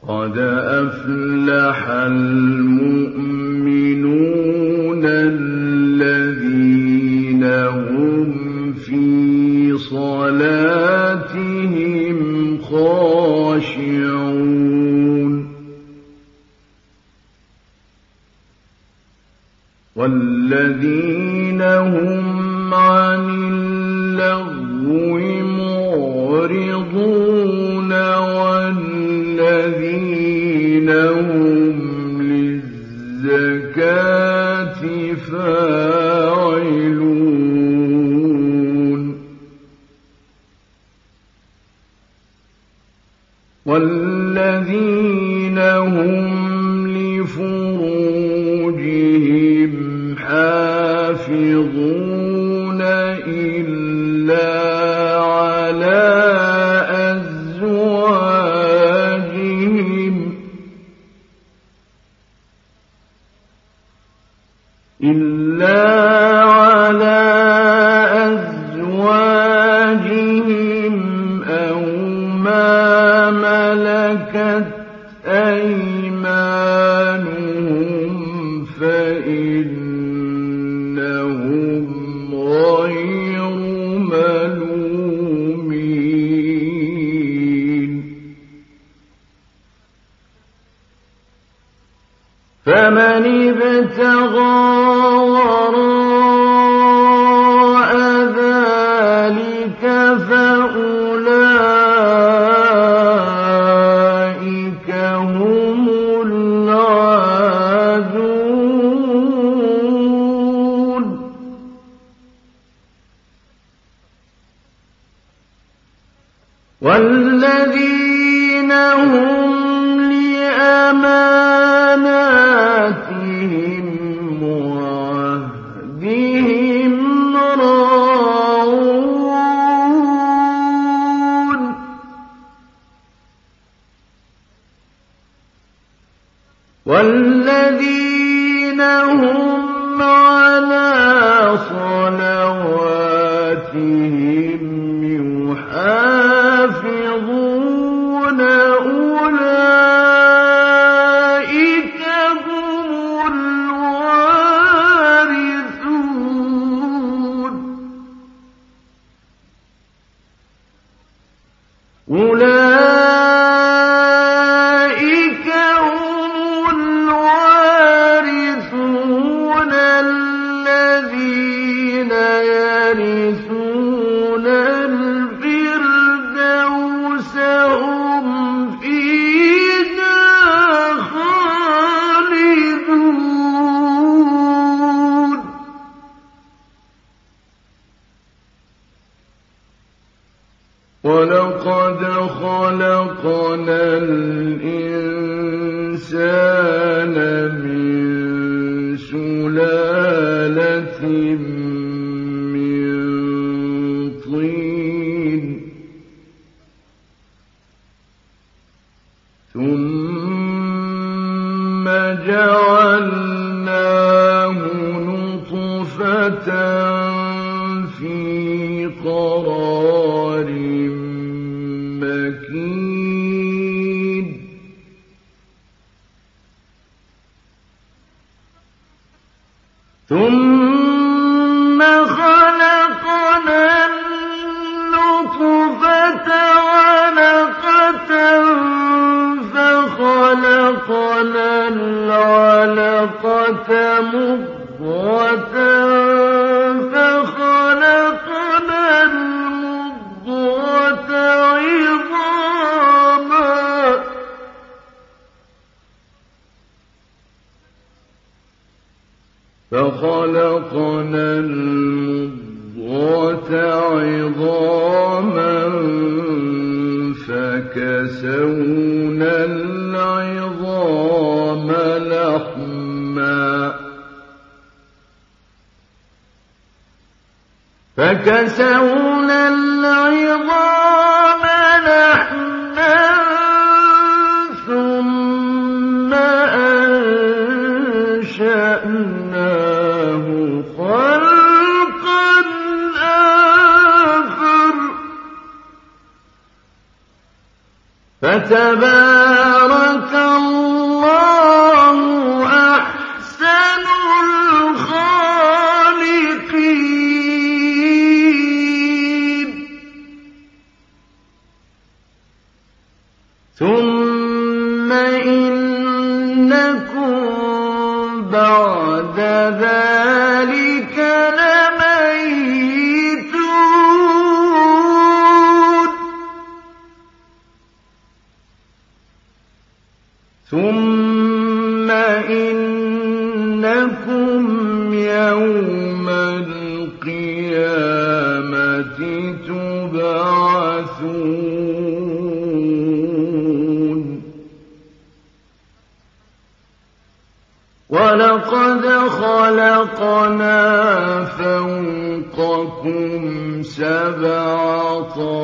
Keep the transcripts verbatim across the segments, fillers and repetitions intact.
قد أفلح المؤمنون الذين هم في صلاتهم خاشعون والذين هم عن اللغو معرضون والذين هم للزكاة فاعلون والذين هم لفروجهم حافظون إلا على أزواجهم إلا على أزواجهم أو ما ملكت أيمانهم فإنهم غير ملومين فمن ابتغى وراء ذلك فأولئك هم العادون والذين هم لأماناتهم وعهدهم راعون والذين هم على صلواتهم يحافظون أولئك هم الوارثون أولئك هم الوارثون الذين يرثون الفردوس هم فيها خالدون ولقد خلقنا الإنسان من سلالة من طين ثم جعلناه نطفة في قرار مكين ثم خلقنا النطفة علقة فخلقنا العلقة مضغة فخلقنا المضغة عظاما فخلقنا المضغة عظاما فكسونا العظام لحما فكسونا العظام لحما ثم أنشأناه خلقا آخر فتبارك الله أحسن الخالقين. ثم إنكم بعد ذلك لميتون. ثم إنكم يوم القيامة تبعثون. ولقد خلقنا فوقكم سبع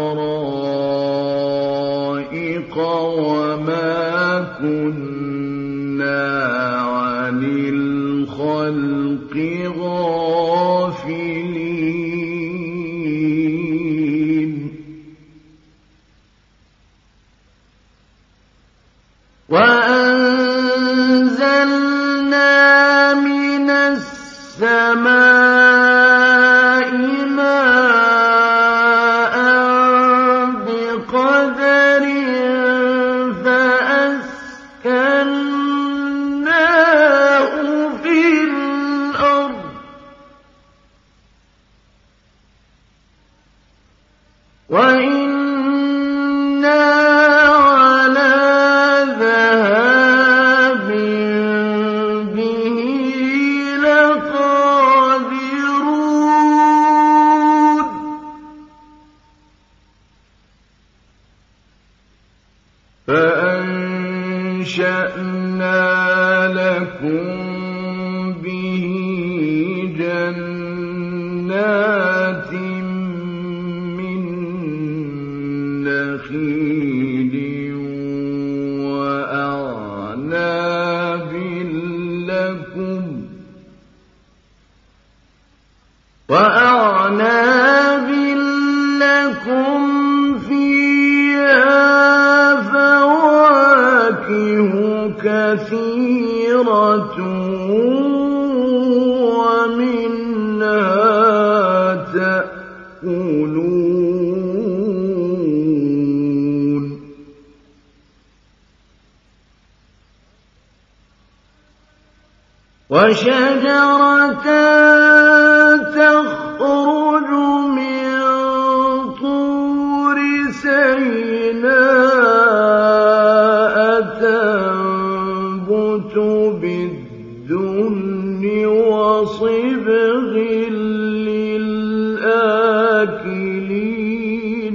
طرائق وما كنا عن الخلق غافلين. وأنزلنا من السماء ماء بقدر فأسكناه في الأرض. وإنا على ذهاب به لقادرون. فأنشأنا لكم به جنات من نخيل وأعناب لكم وأعناب لكم فيها فواكه كثيرة ومنها تأكلون. وشجرة تخرج من طور سيناء تنبت بالدهن وصبغ للآكلين.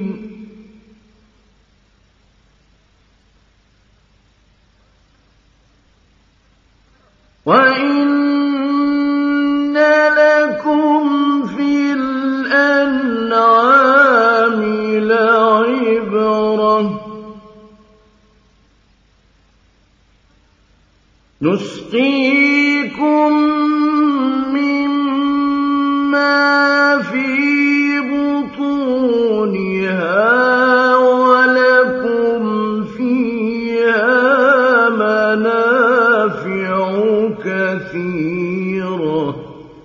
وإن لكم في الأنعام لعبرة نسقيكم مما في بطونها ولكم فيها منافع كثيرة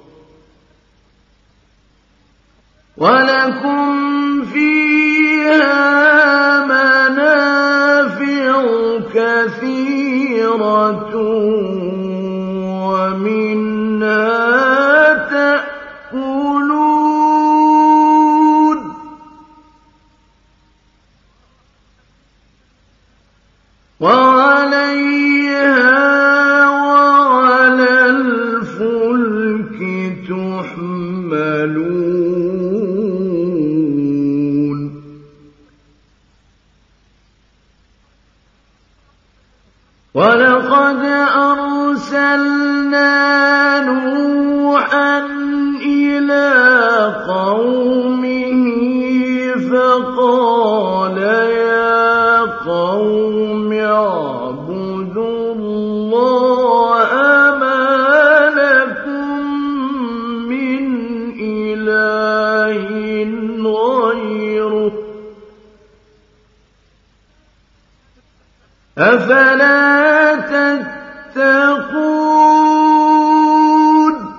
ولكم فيها منافع كثيرة ومنها تأكلون. وعليها وعلى الفلك تحملون. ولقد أرسلنا نوحا إلى قومه فقال يا قوم اعبدوا الله ما لكم من إله غيره أفلا تتقون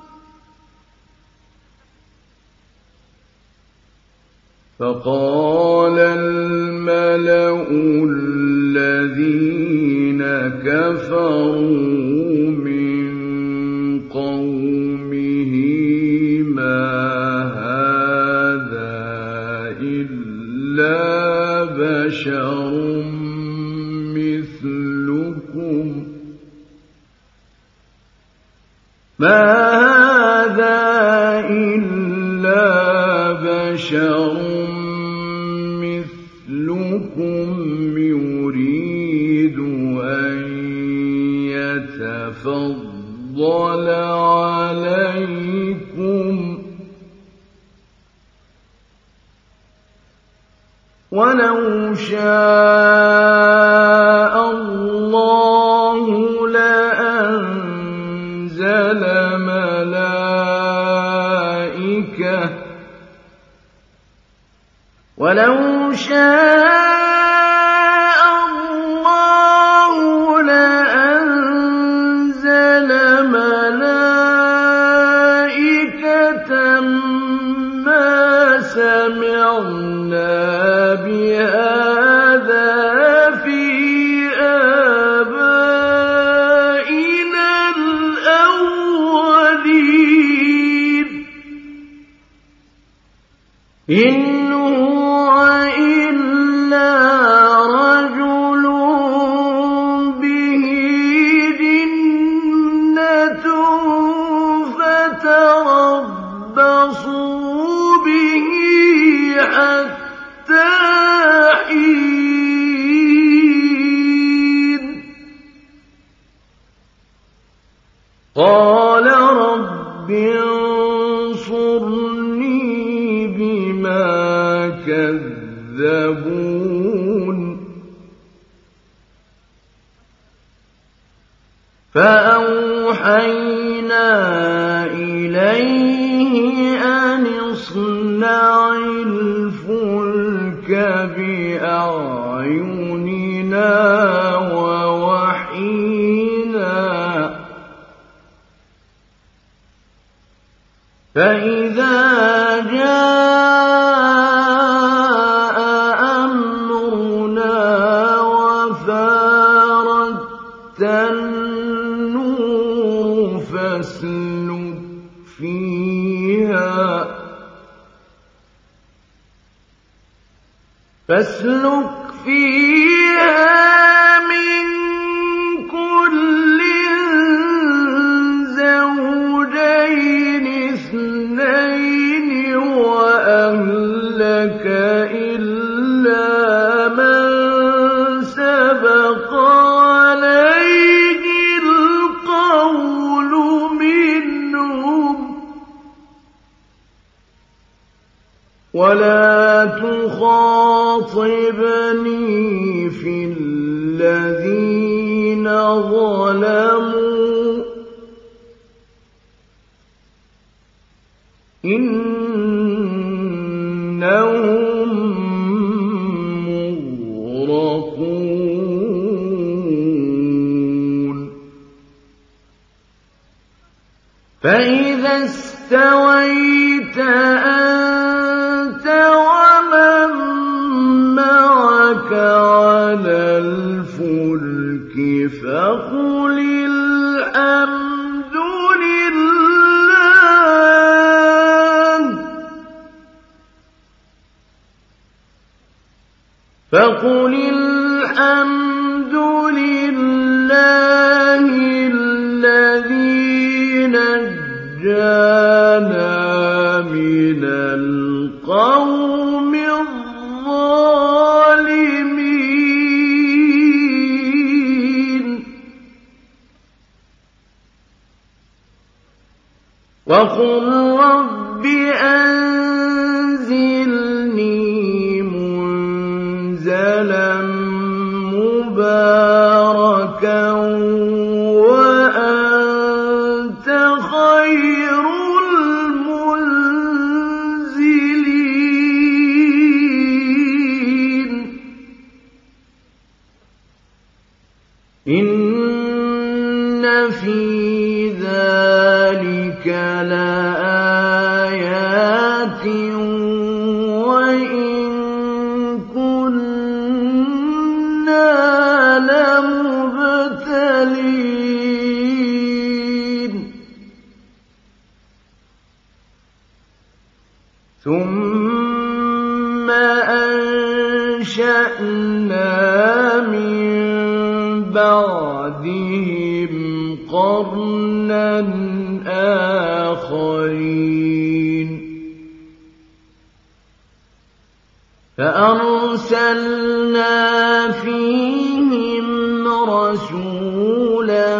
فقال الملأ الذين كفروا من قومه ما هذا إلا بشر مثلكم ما هذا إلا بشر مثلكم يريد أن يتفضل عليكم ولو شاء الله لأنزل ملائكة ولو شاء الله لأنزل ملائكة ما سمعنا بهذا في آبائنا الأولين إن هو إلا رجل به جنة فتربصوا به حتى حين قال رب انصرني بما كذبون فأوحينا إليه أن اصنع الفلك بأعيننا ووحينا فإذا جاء أمرنا وفارت النور فاسلك فيها فاسلك فيها من كل زوجين اثنين وأهلك إلا من سبق عليه القول منهم ولا تخاطبني في الذين ظلموا إنهم مغرقون فإذا استويت أنت ومن معك على الفلك فقل الحمد لله فقل الحمد لله الذي نجانا من القوم الظالمين وقل رب أنزلني منزلا مباركا وأنت خير المنزلين إن في ذلك لآيات وإن كنا لمبتلين ثم أنشأنا من بعدهم قرنا آخرين فأرسلنا فيهم رسولا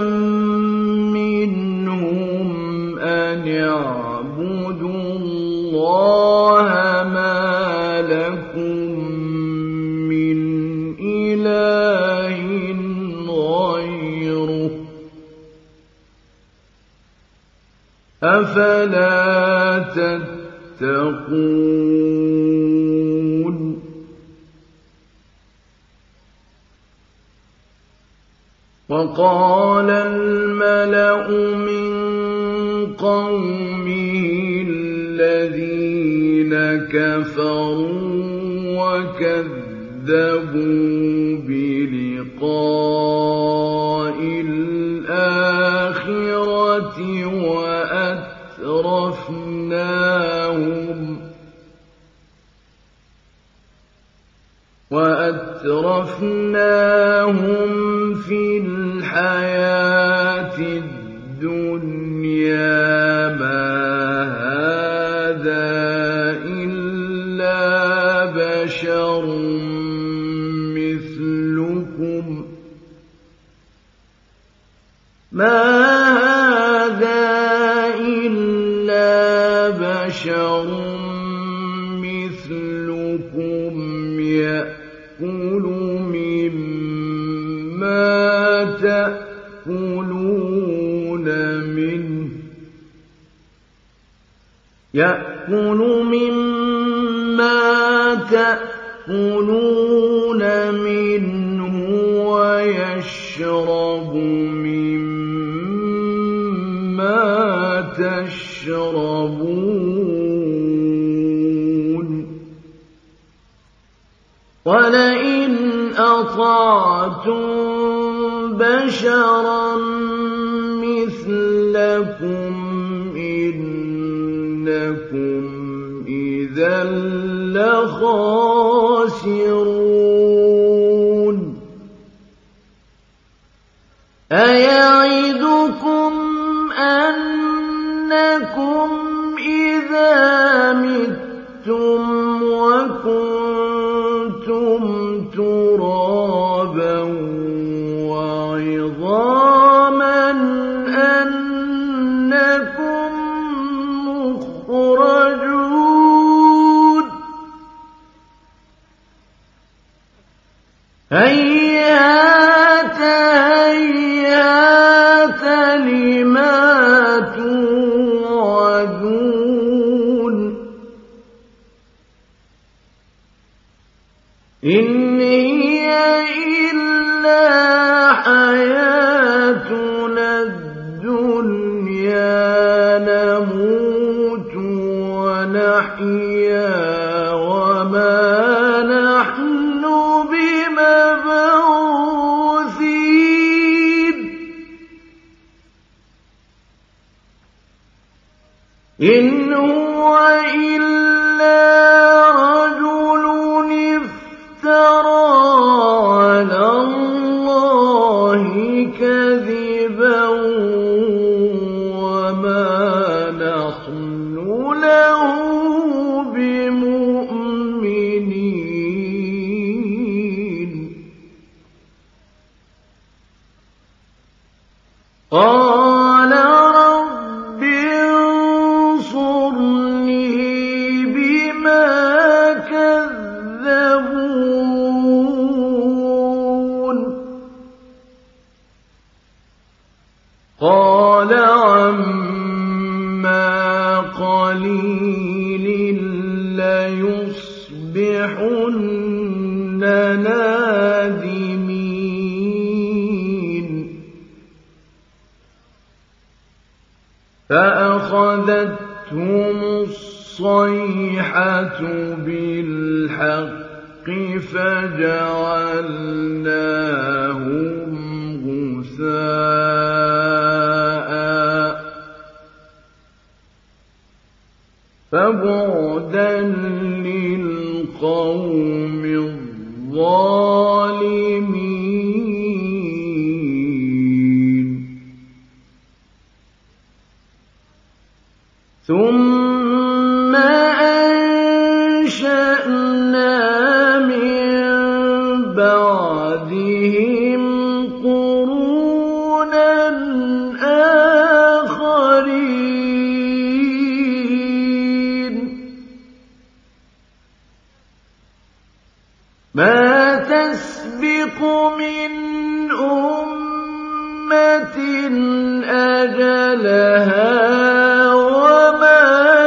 منهم أن اعبدوا الله ما لكم من إله غيره أفلا تتقون وقال الملأ من قومه الذين كفروا وكذبوا بلقاء الآخرة وأترفناهم وأترفناهم في الحياة الدنيا ما هذا إلا بشر مثلكم ما هذا إلا بشر مثلكم يأكل مما تأكلون منه يأكل مما تأكلون منه ويشرب مما تشربون ولئن أطعتم بشرا مثلكم إنكم إذا لخاسرون أيعدكم أنكم إذا متم وكنتم ترابا وعظاما أنكم مخرجون هيهات هيهات لما توعدون إن هي إلا حياتنا الدنيا نموت ونحيا وما نحن بمبعوثين إن هو إلا رجل افترى على الله كذبا وما نحن له بمؤمنين قال رب انصرني بما كذبون قال عما قليل ليصبحن نادمين فأخذتهم الصيحة بالحق فجعلناهم غثاء فبعدا للقوم الظالمين ثم أنشأنا من بعدهم قرونا آخرين ما تسبق من أمة أجلها وما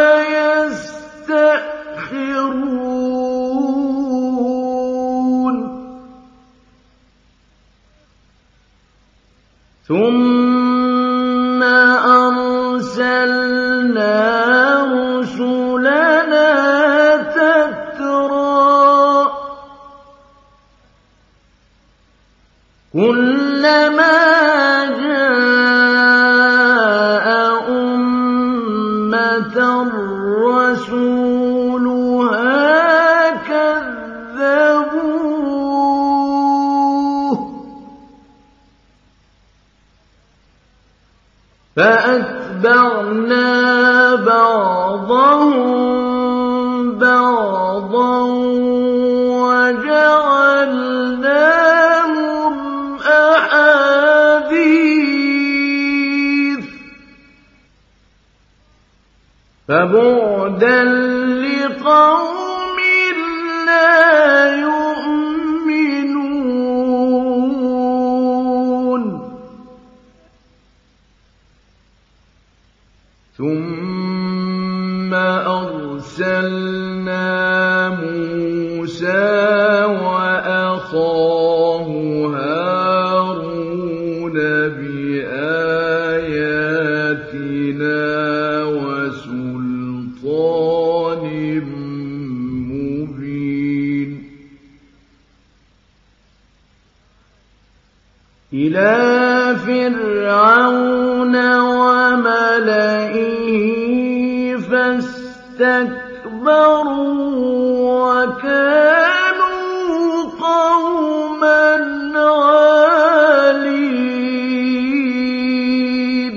يستأخرون ثم أرسلنا رسلنا تترى كلما جاء أمة رسولها كذبوه فأتبعنا بعضهم بعضا وجعلناهم أحاديث فبعدا لقوم لا يؤمنون ثم أرسلنا موسى وأخاه هارون بآياتنا وسلطان مبين إلى فرعون وملئه فاستكبروا وكانوا قوما عالين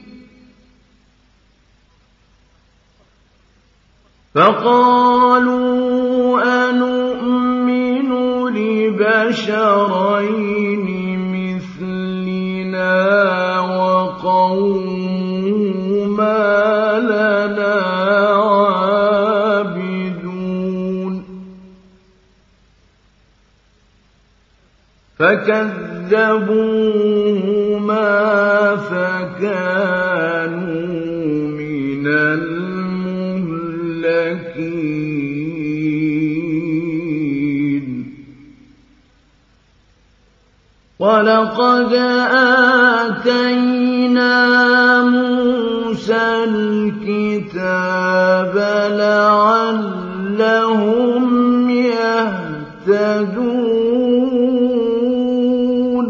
فقالوا أنؤمن لبشرين مثلنا وقومهما لنا عابدون فكذبوهما فكانوا من المهلكين ولقد آتينا موسى الكتاب لعلهم يهتدون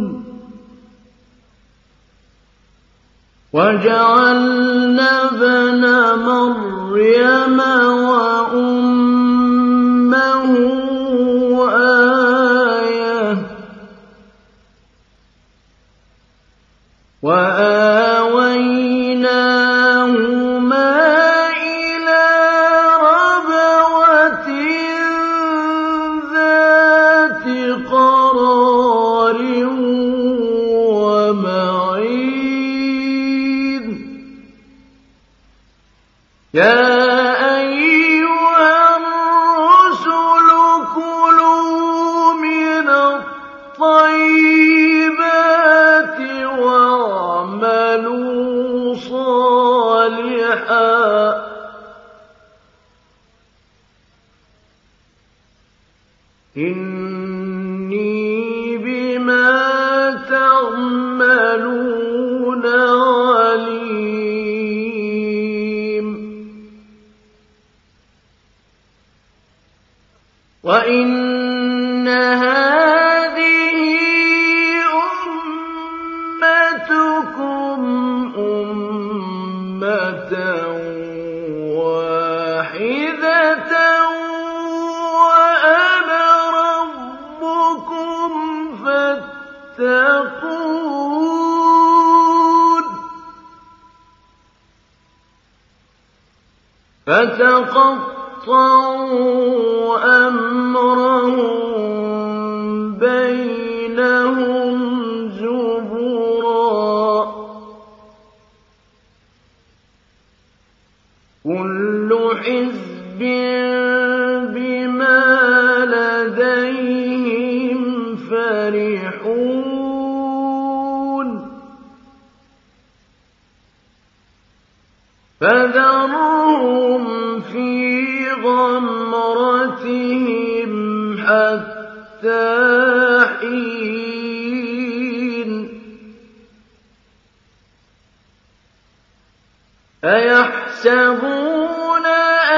وجعلنا ابن مريم وأمه آية وآويناهما إلى ربوة ذات قرار ومعين يا أيها الرسل كلوا من الطيبات واعملوا صالحا إني بما تعملون عليم يتقون فتقطعوا أمرهم بينهم زبرا كل حزب بما لديهم فرحون فذرهم في غمرتهم حتى حين أيحسبون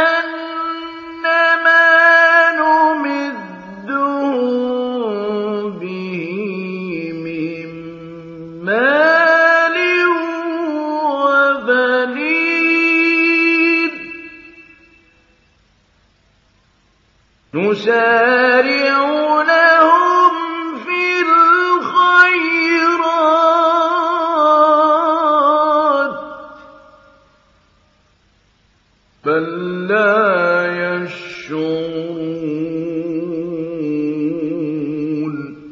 أنما نمدهم به من مال وبنين نسارع لهم في الخيرات بل لا يشعرون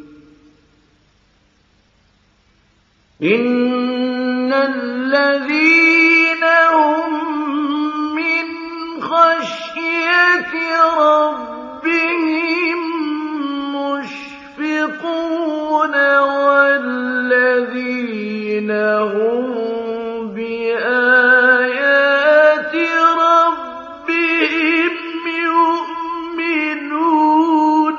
إن الذين هم من خشية ربهم مشفقون والذين هم بآيات ربهم يؤمنون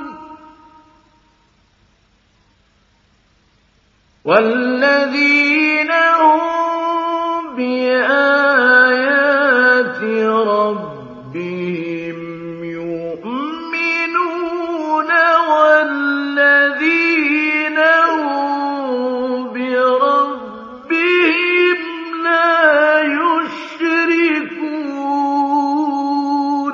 والذين هم بآيات ربهم يؤمنون والذين هم بربهم لا يشركون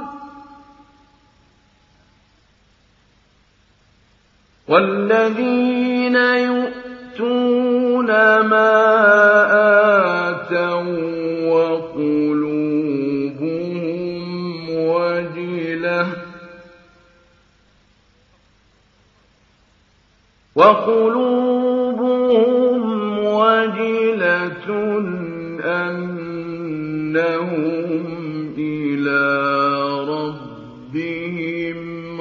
والذين يؤتون ما آتوا وقلوبهم وجلة وقلوبهم وجلة أنهم إلى ربهم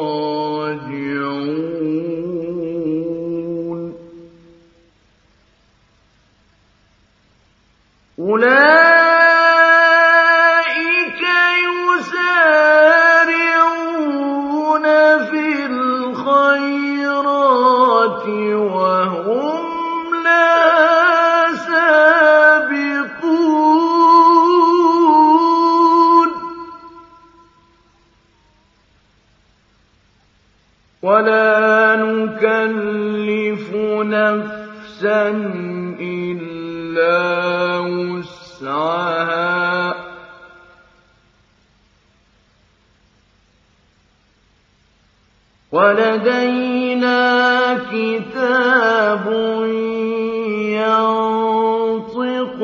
راجعون أولئك يسارعون في الخيرات وهم لها سابقون ولا نكلف نفسا إلا وسعها ولدينا كتاب ينطق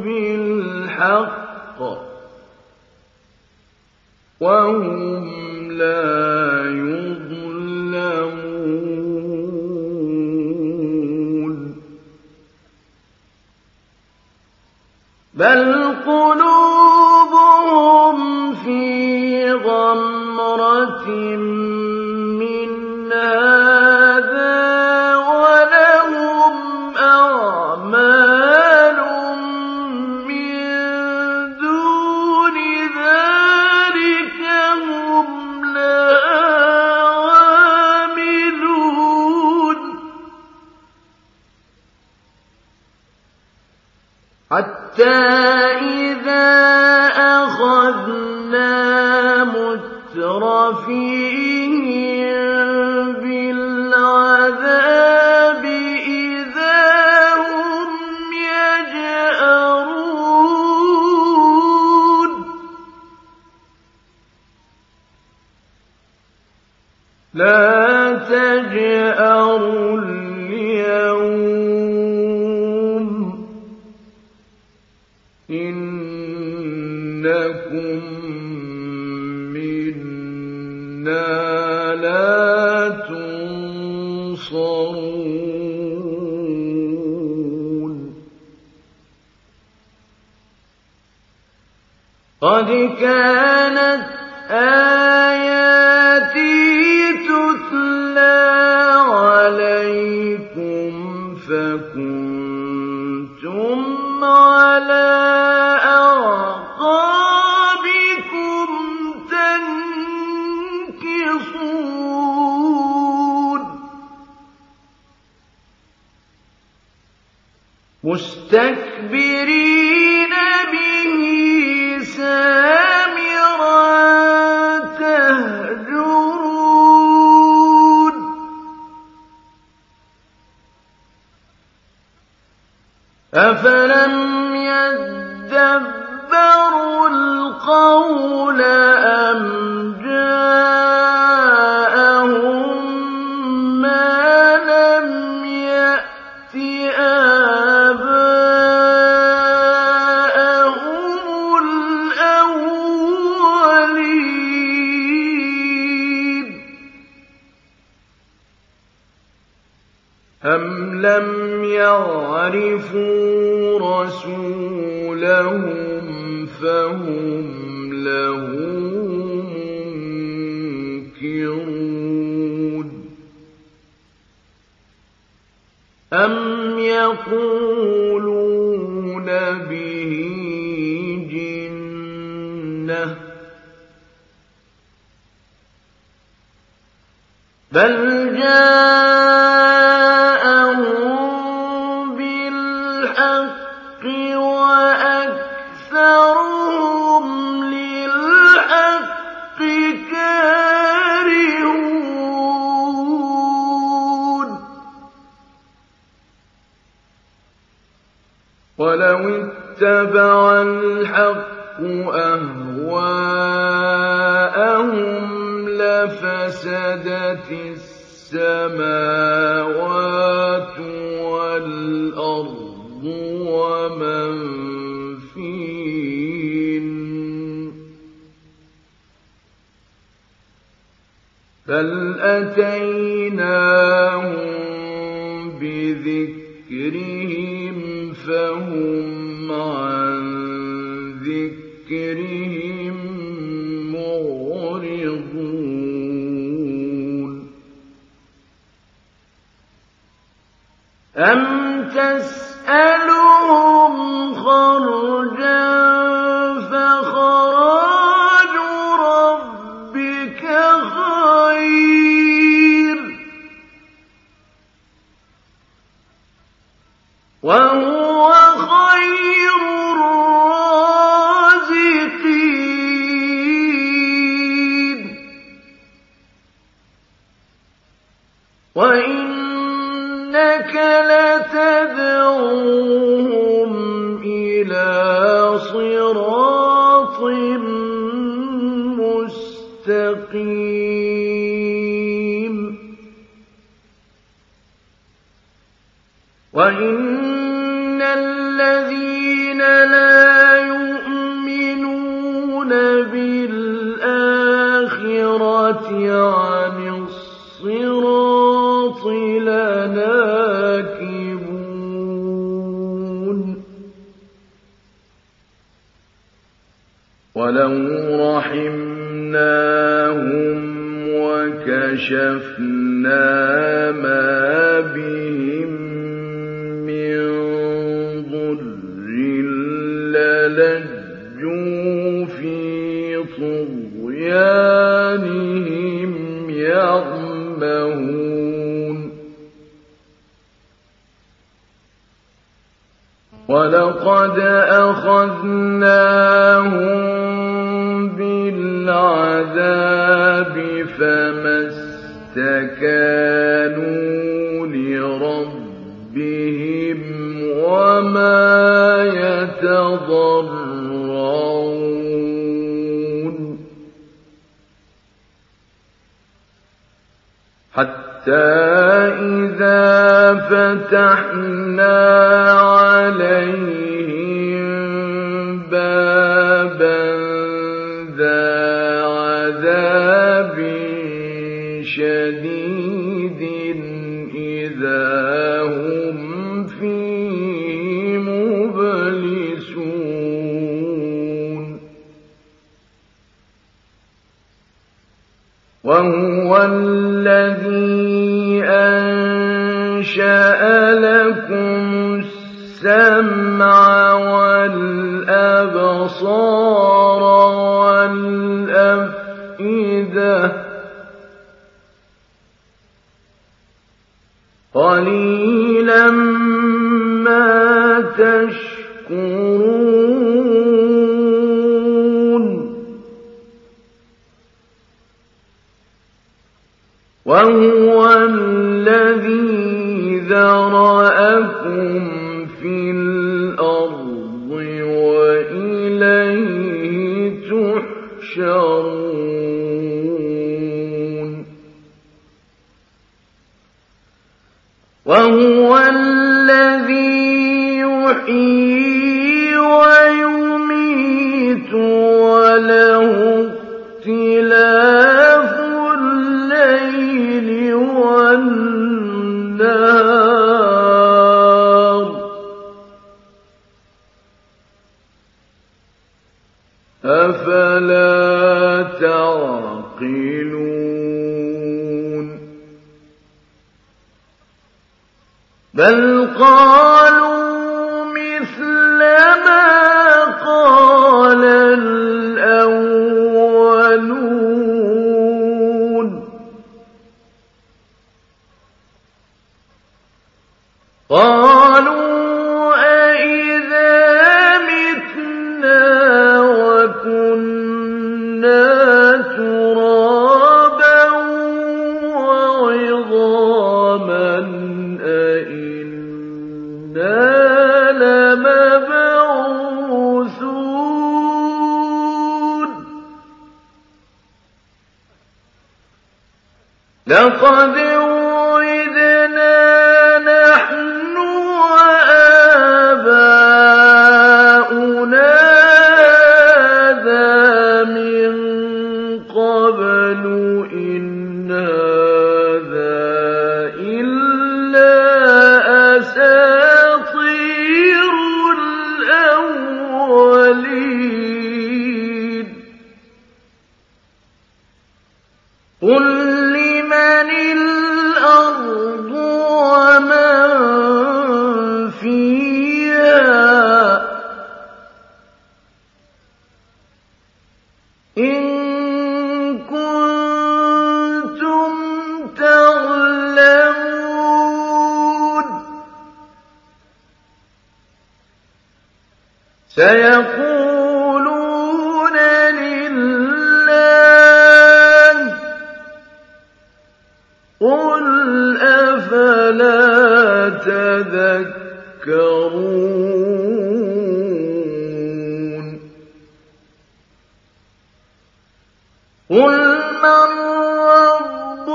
بالحق وهم لا يظلمون بل قلوبهم في غمرة من هذا ولهم أعمال من دون ذلك هم لها عاملون حتى إذا أخذنا مترفيهم بالعذاب إذا هم يجأرون لا تجأروا اليوم قد كانت آياتي تتلى عليكم فكنتم على أعقابكم تنكصون مستكبرين به سامرا تهجرون أفلم يدبروا القول أم جاءهم ما لم يأت آباءهم الأولين أم لم يعرفوا رسولهم فهم له منكرون أم يقولون به جنة بل جاءهم بالحق وأكثرهم للحق كارهون ولو اتبع الحق أهواءهم لفسدت السماوات والأرض ومن فيهن بل أتيناهم بذكرهم فهم عن ذكرهم معرضون أم تسألهم خرجا فخراج ربك خير وهو خير الرازقين وإنك لتدعوهم إلى صراط مستقيم وإن الذين لا يؤمنون بالآخرة عن الصراط لناكبون ولو رحمناهم وكشفنا ما بهم من ضر للجوا في طغيانهم يعمهون ولقد أخذناهم بالعذاب فما استكانوا لربهم وما يتضرعون حتى إذا فتحنا عليهم بابا ذا عذاب شديد إذا هم فيه مبلسون الذي أنشأ لكم السمع والأبصار والأفئدة قليلا ما تشكرون وهو الذي ذرأكم في الأرض وإليه تحشرون وهو الذي يحيي ويميت وله اختلاف الليل والنهار أفلا تعقلون بل قالوا مثل ما قال الأولون قالوا أإذا متنا وكنا ترابا وعظاما أإنا لمبعوثون لقد وعدنا نحن وآباؤنا هذا من قبل إن هذا إلا أساطير الأولين قل لمن الأرض ومن فيها إن كنتم تعلمون سيقولون لله قل أفلا تذكرون قل من رب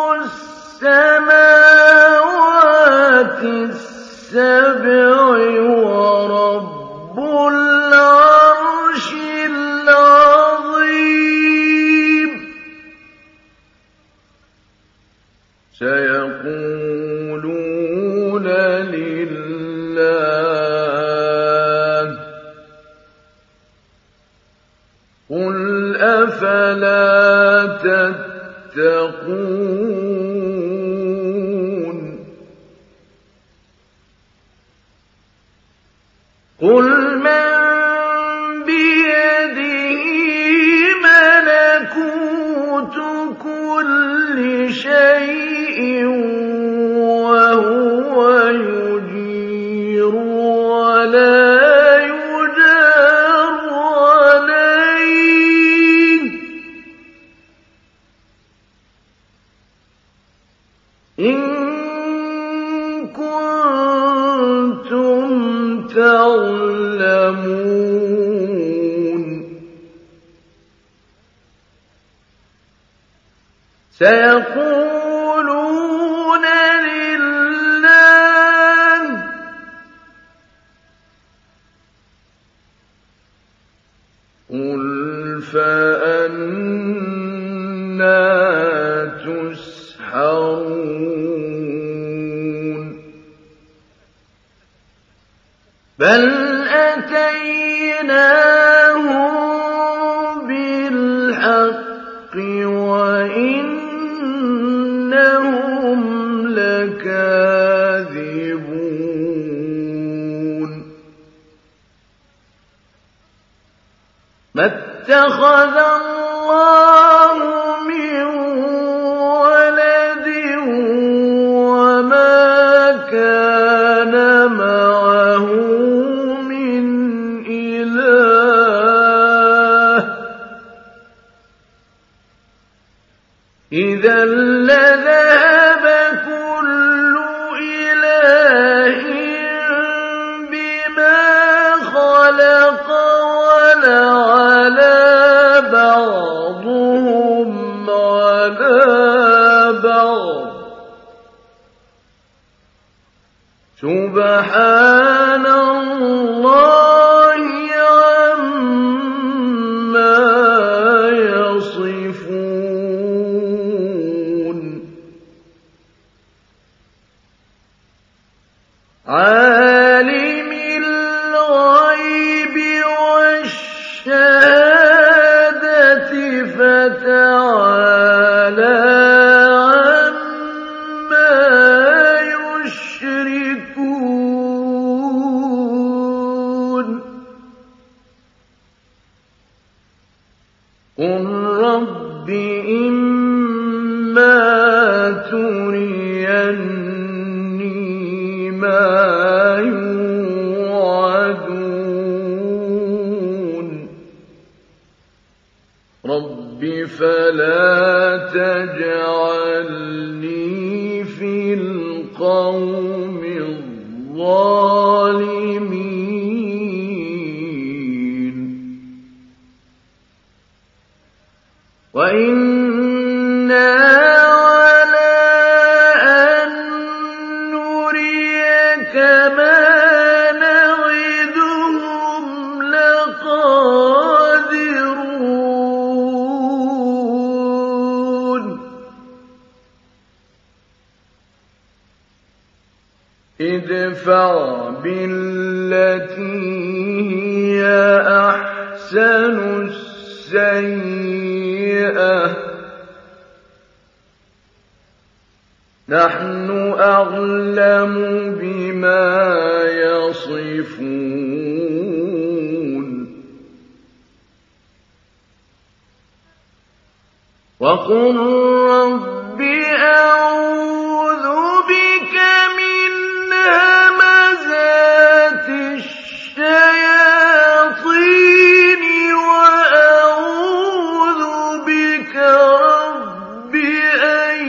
السماوات السبع ورب العرش العظيم سيقولون لله قل أفلا تتقون قل من بيده ملكوت كل شيء وهو يجير ولا يجار عليه إن كنتم تعلمون سيقولون لله قل فأنى تسحرون بل أتيناهم بالحق وإنهم اتَّخَذَ اللَّهُ مِن وَلَدٍ وَمَا كَانَ مَعَهُ مِنْ إِلَٰهٍ ۚ إِذًا لَّذَهَبَ كُلُّ إِلَٰهٍ بِمَا خَلَقَ وَلَعَلَا بَعْضُهُمْ عَلَىٰ بَعْضٍ ۚ سُبْحَانَ اللَّهِ عَمَّا يَصِفُونَ. عَالِمِ الْغَيْبِ وَالشَّهَادَةِ فَتَعَالَىٰ عَمَّا يُشْرِكُونَ. قُل رَّبِّ إِمَّا تُرِيَنِّي مَا يُوعَدُونَ رَبِّ فَلَا تَجْعَلْنِي فِي الْقَوْمِ الظَّالِمِينَ. وَإِنَّا عَلَىٰ أَن نُّرِيَكَ مَا نَعِدُهُمْ لَقَادِرُونَ. ادْفَعْ بِالَّتِي هِيَ أَحْسَنُ السَّيِّئَةَ ۚ نَحْنُ أَعْلَمُ بِمَا يَصِفُونَ. وَقُل رَّبِّ أَعُوذُ بِكَ مِنْ هَمَزَاتِ الشَّيَاطِينِ وَأَعُوذُ بِكَ رَبِّ أَن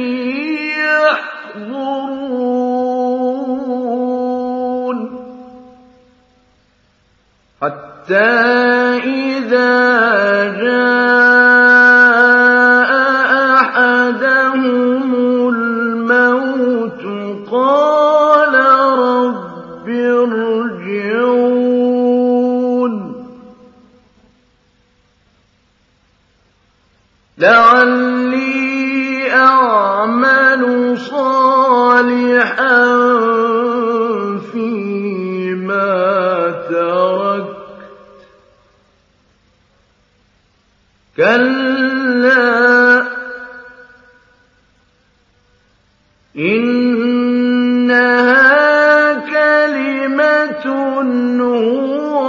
يَحْضُرُونِ. حَتَّىٰ إِذَا جَاءَ أَحَدَهُمُ الْمَوْتُ قَالَ رَبِّ ارْجِعُونِ لَعَلِّي أَعْمَلُ صَالِحًا فِيمَا تَرَكْتُ ۚ كَلَّا إِنَّهَا كَلِمَةٌ هُوَ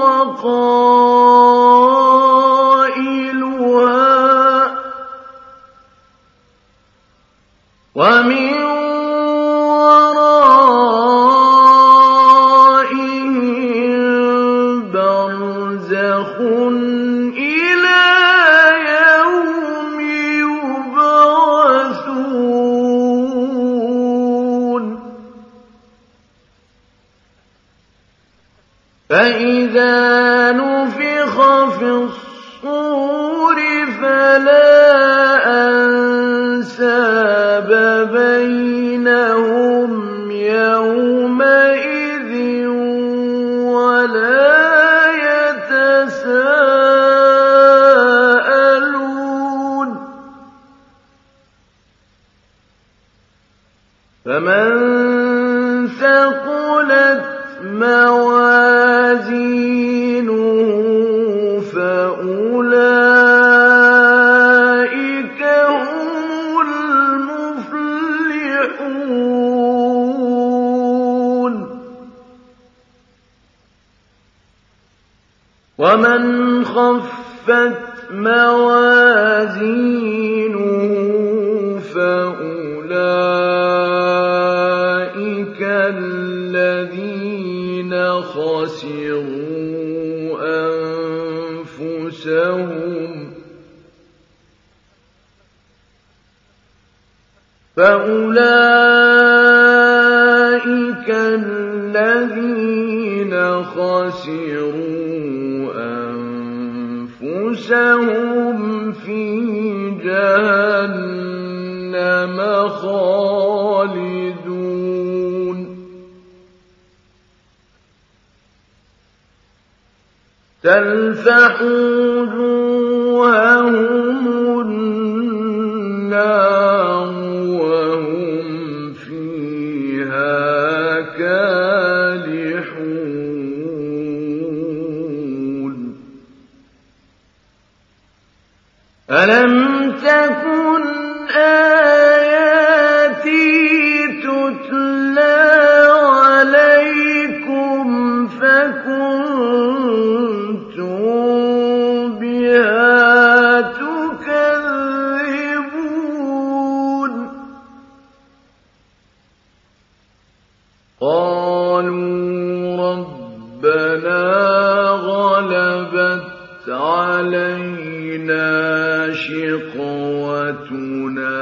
قَائِلُهَا ۖ وَمِن وَرَائِهِم بَرْزَخٌ إِلَىٰ يَوْمِ يُبْعَثُونَ. فَإِذَا نُفِخَ فِي الصُّورِ فَلَا أَنسَابَ بَيْنَهُمْ يَوْمَئِذٍ وَلَا يَتَسَاءَلُونَ. فَمَن ثَقُلَتْ مَوَازِينُهُ فَأُولَٰئِكَ هُمُ الْمُفْلِحُونَ. وَمَنْ خَفَّتْ خفت موازينه فأولئك الذين خسروا أنفسهم فأولئك الذين خسروا أنفسهم في جهنم خالدون تلفح وجوههم النار وهم فيها كالحون ألم تكن آياتي تتلى عليكم فكنتم بها تكذبون قالوا ربنا غلبت علينا شقوتنا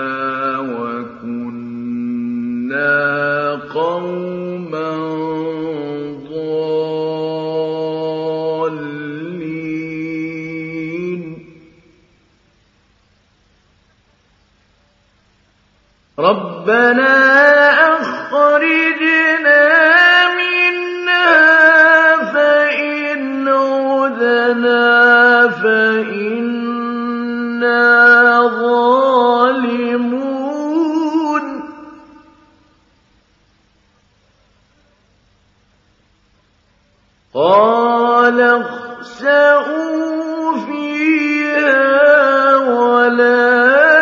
وكنا قوما ضالين ربنا أخرجنا منها فإن عدنا فإنا ظالمون قال اخسئوا فيها ولا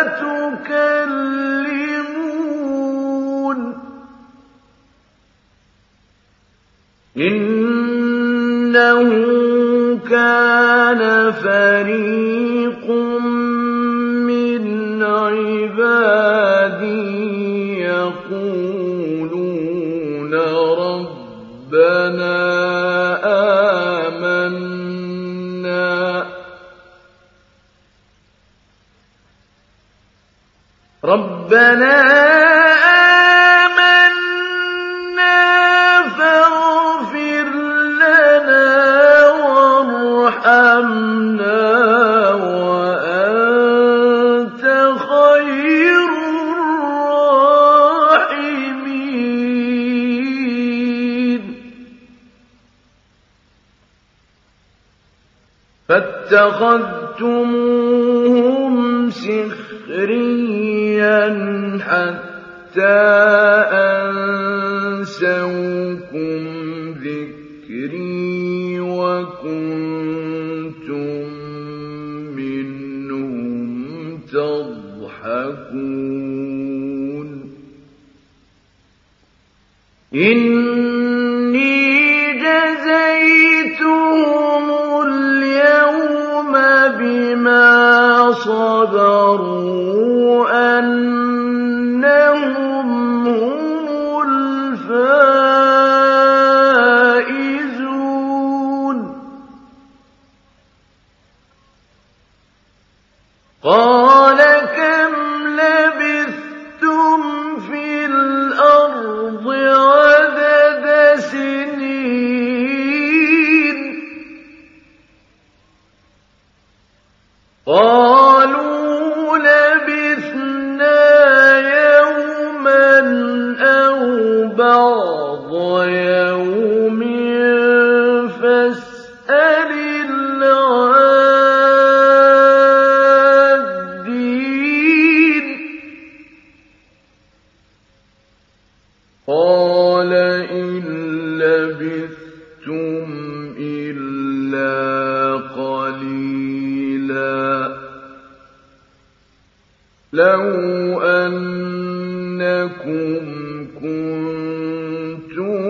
تكلمون إنه كان فريق من عبادي يقولون ربنا آمنا ربنا آمنا فاغفر لنا وارحمنا وأنت خير الراحمين فاتخذتموهم سخريا حتى أنسوكم ذكري وكنتم منهم تضحكون إني جزيتهم اليوم بما صبروا أنهم هم الفائزون قال كم لبثتم في الأرض عدد سنين قالوا لبثنا يوما أو بعض يوم فاسأل العادين قال إن لبثتم إلا قليلا لو أنكم كنتم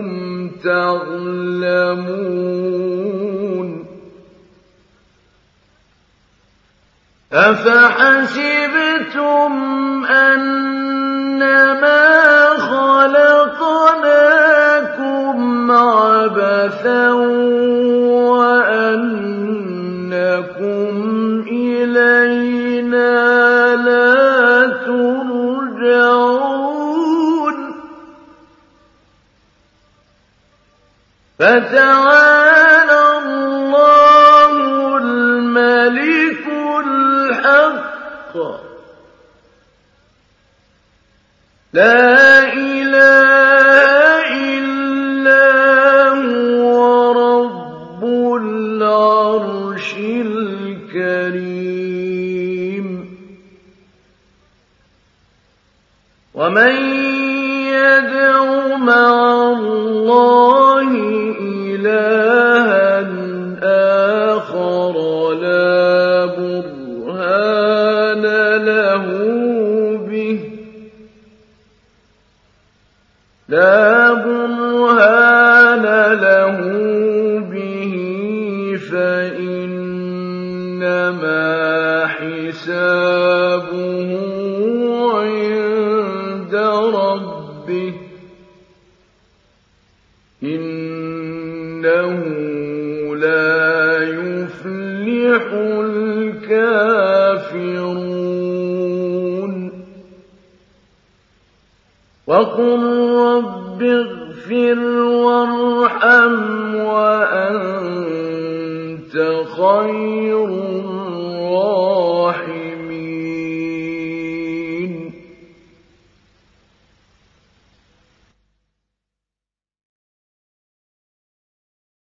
تعلمون أَفَحَسِبْتُمْ أَنَّمَا خَلَقْنَاكُمْ عَبَثًا وَأَنَّكُمْ إِلَيْنَا لَا تُرْجَعُونَ فَتَعَالَى اللَّهُ الْمَلِكُ الْحَقُّ لَا إِلَٰهَ إِلَّا هُوَ رَبُّ الْعَرْشِ الْكَرِيمِ وَمَن يَدْعُ مَعَ اللَّهِ إِلَٰهًا آخَرَ لَا بُرْهَانَ لَهُ بِهِ لا برهان له به فإنما حسابه عند ربه إنه لا يفلح الكافرون وقل رب اغفر وارحم